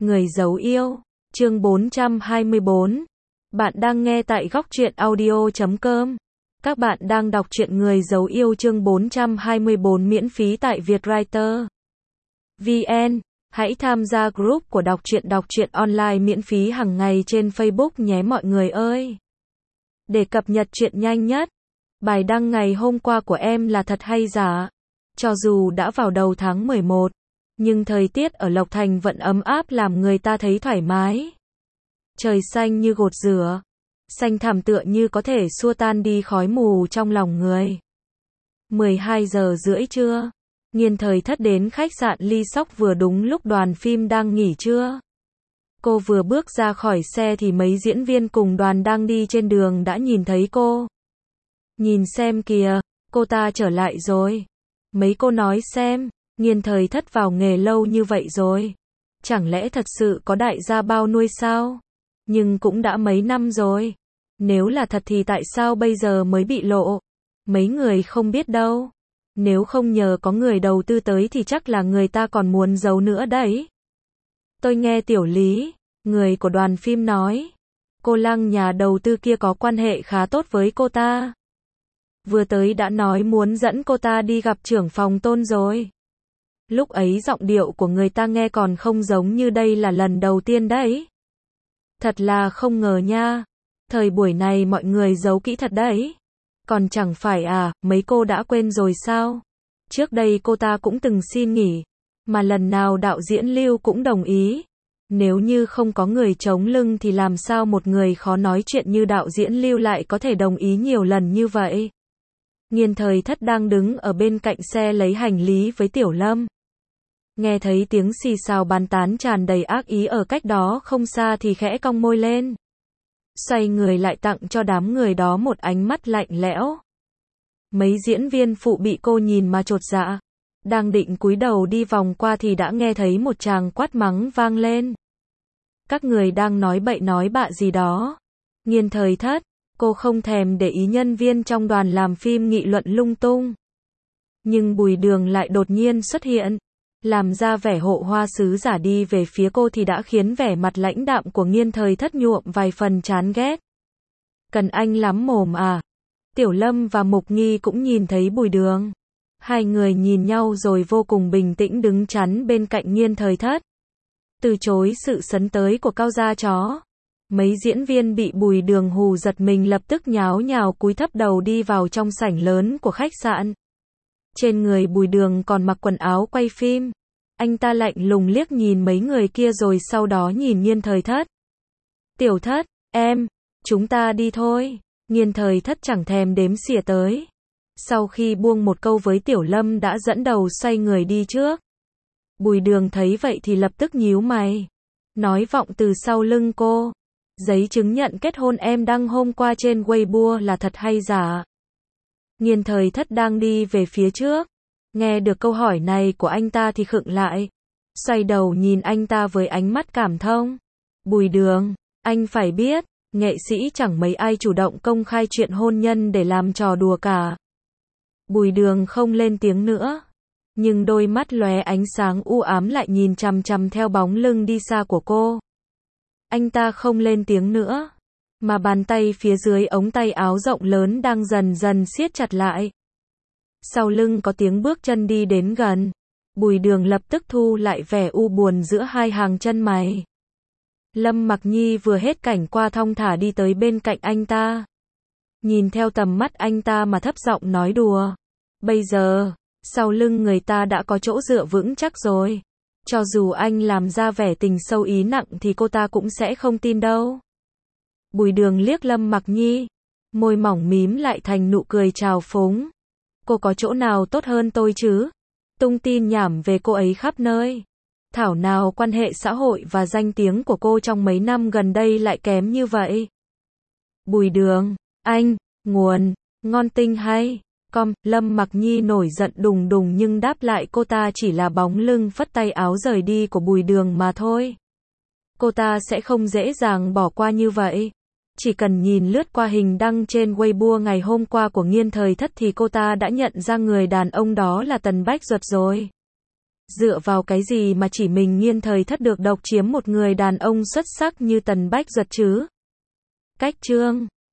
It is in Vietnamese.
Người giấu yêu, chương 424. Bạn đang nghe tại góc truyện audio.com. Các bạn đang đọc truyện Người giấu yêu chương 424 miễn phí tại Vietwriter VN. Hãy tham gia group của đọc truyện online miễn phí hàng ngày trên Facebook nhé mọi người ơi. Để cập nhật truyện nhanh nhất, bài đăng ngày hôm qua của em là thật hay giả? Cho dù đã vào đầu tháng 11, nhưng thời tiết ở Lộc Thành vẫn ấm áp làm người ta thấy thoải mái. Trời xanh như gột rửa, xanh thẳm tựa như có thể xua tan đi khói mù trong lòng người. 12 giờ rưỡi trưa, Nghiên Thời Thất đến khách sạn Ly Sóc vừa đúng lúc đoàn phim đang nghỉ trưa. Cô vừa bước ra khỏi xe thì mấy diễn viên cùng đoàn đang đi trên đường đã nhìn thấy cô. Nhìn xem kìa, cô ta trở lại rồi. Mấy cô nói xem, Nghiên Thời Thất vào nghề lâu như vậy rồi. Chẳng lẽ thật sự có đại gia bao nuôi sao? Nhưng cũng đã mấy năm rồi. Nếu là thật thì tại sao bây giờ mới bị lộ? Mấy người không biết đâu. Nếu không nhờ có người đầu tư tới thì chắc là người ta còn muốn giấu nữa đấy. Tôi nghe Tiểu Lý, người của đoàn phim nói, cô Lăng nhà đầu tư kia có quan hệ khá tốt với cô ta. Vừa tới đã nói muốn dẫn cô ta đi gặp trưởng phòng Tôn rồi. Lúc ấy giọng điệu của người ta nghe còn không giống như đây là lần đầu tiên đấy. Thật là không ngờ nha. Thời buổi này mọi người giấu kỹ thật đấy. Còn chẳng phải à, mấy cô đã quên rồi sao? Trước đây cô ta cũng từng xin nghỉ, mà lần nào đạo diễn Lưu cũng đồng ý. Nếu như không có người chống lưng thì làm sao một người khó nói chuyện như đạo diễn Lưu lại có thể đồng ý nhiều lần như vậy? Nghiên Thời Thất đang đứng ở bên cạnh xe lấy hành lý với Tiểu Lâm. Nghe thấy tiếng xì xào bàn tán tràn đầy ác ý ở cách đó không xa thì khẽ cong môi lên. Xoay người lại tặng cho đám người đó một ánh mắt lạnh lẽo. Mấy diễn viên phụ bị cô nhìn mà chột dạ. Đang định cúi đầu đi vòng qua thì đã nghe thấy một tràng quát mắng vang lên. Các người đang nói bậy nói bạ gì đó. Nghiên Thời Thất, cô không thèm để ý nhân viên trong đoàn làm phim nghị luận lung tung. Nhưng Bùi Đường lại đột nhiên xuất hiện. Làm ra vẻ hộ hoa sứ giả đi về phía cô thì đã khiến vẻ mặt lãnh đạm của Nghiên Thời Thất nhuộm vài phần chán ghét. Cần anh lắm mồm à? Tiểu Lâm và Mục Nghi cũng nhìn thấy Bùi Đường. Hai người nhìn nhau rồi vô cùng bình tĩnh đứng chắn bên cạnh Nghiên Thời Thất. Từ chối sự sấn tới của Cao gia chó. Mấy diễn viên bị Bùi Đường hù giật mình lập tức nháo nhào cúi thấp đầu đi vào trong sảnh lớn của khách sạn. Trên người Bùi Đường còn mặc quần áo quay phim. Anh ta lạnh lùng liếc nhìn mấy người kia rồi sau đó nhìn Nghiên Thời Thất. Tiểu Thất, em, chúng ta đi thôi. Nghiên Thời Thất chẳng thèm đếm xỉa tới. Sau khi buông một câu với Tiểu Lâm đã dẫn đầu xoay người đi trước. Bùi Đường thấy vậy thì lập tức nhíu mày. Nói vọng từ sau lưng cô. Giấy chứng nhận kết hôn em đăng hôm qua trên Weibo là thật hay giả? Nghiên Thời Thất đang đi về phía trước. Nghe được câu hỏi này của anh ta thì khựng lại. Xoay đầu nhìn anh ta với ánh mắt cảm thông. Bùi Đường, anh phải biết, nghệ sĩ chẳng mấy ai chủ động công khai chuyện hôn nhân để làm trò đùa cả. Bùi Đường không lên tiếng nữa. Nhưng đôi mắt lóe ánh sáng u ám lại nhìn chằm chằm theo bóng lưng đi xa của cô. Anh ta không lên tiếng nữa. Mà bàn tay phía dưới ống tay áo rộng lớn đang dần dần siết chặt lại. Sau lưng có tiếng bước chân đi đến gần. Bùi Đường lập tức thu lại vẻ u buồn giữa hai hàng chân mày. Lâm Mặc Nhi vừa hết cảnh qua thong thả đi tới bên cạnh anh ta. Nhìn theo tầm mắt anh ta mà thấp giọng nói đùa. Bây giờ, sau lưng người ta đã có chỗ dựa vững chắc rồi. Cho dù anh làm ra vẻ tình sâu ý nặng thì cô ta cũng sẽ không tin đâu. Bùi Đường liếc Lâm Mặc Nhi. Môi mỏng mím lại thành nụ cười trào phúng. Cô có chỗ nào tốt hơn tôi chứ? Tung tin nhảm về cô ấy khắp nơi. Thảo nào quan hệ xã hội và danh tiếng của cô trong mấy năm gần đây lại kém như vậy. Bùi Đường, anh, nguồn, ngon tinh hay. Lâm Mặc Nhi nổi giận đùng đùng nhưng đáp lại cô ta chỉ là bóng lưng phất tay áo rời đi của Bùi Đường mà thôi. Cô ta sẽ không dễ dàng bỏ qua như vậy. Chỉ cần nhìn lướt qua hình đăng trên Weibo ngày hôm qua của Nghiên Thời Thất thì cô ta đã nhận ra người đàn ông đó là Tần Bách Duật rồi. Dựa vào cái gì mà chỉ mình Nghiên thời thất được độc chiếm một người đàn ông xuất sắc như Tần Bách Duật chứ? Cách chương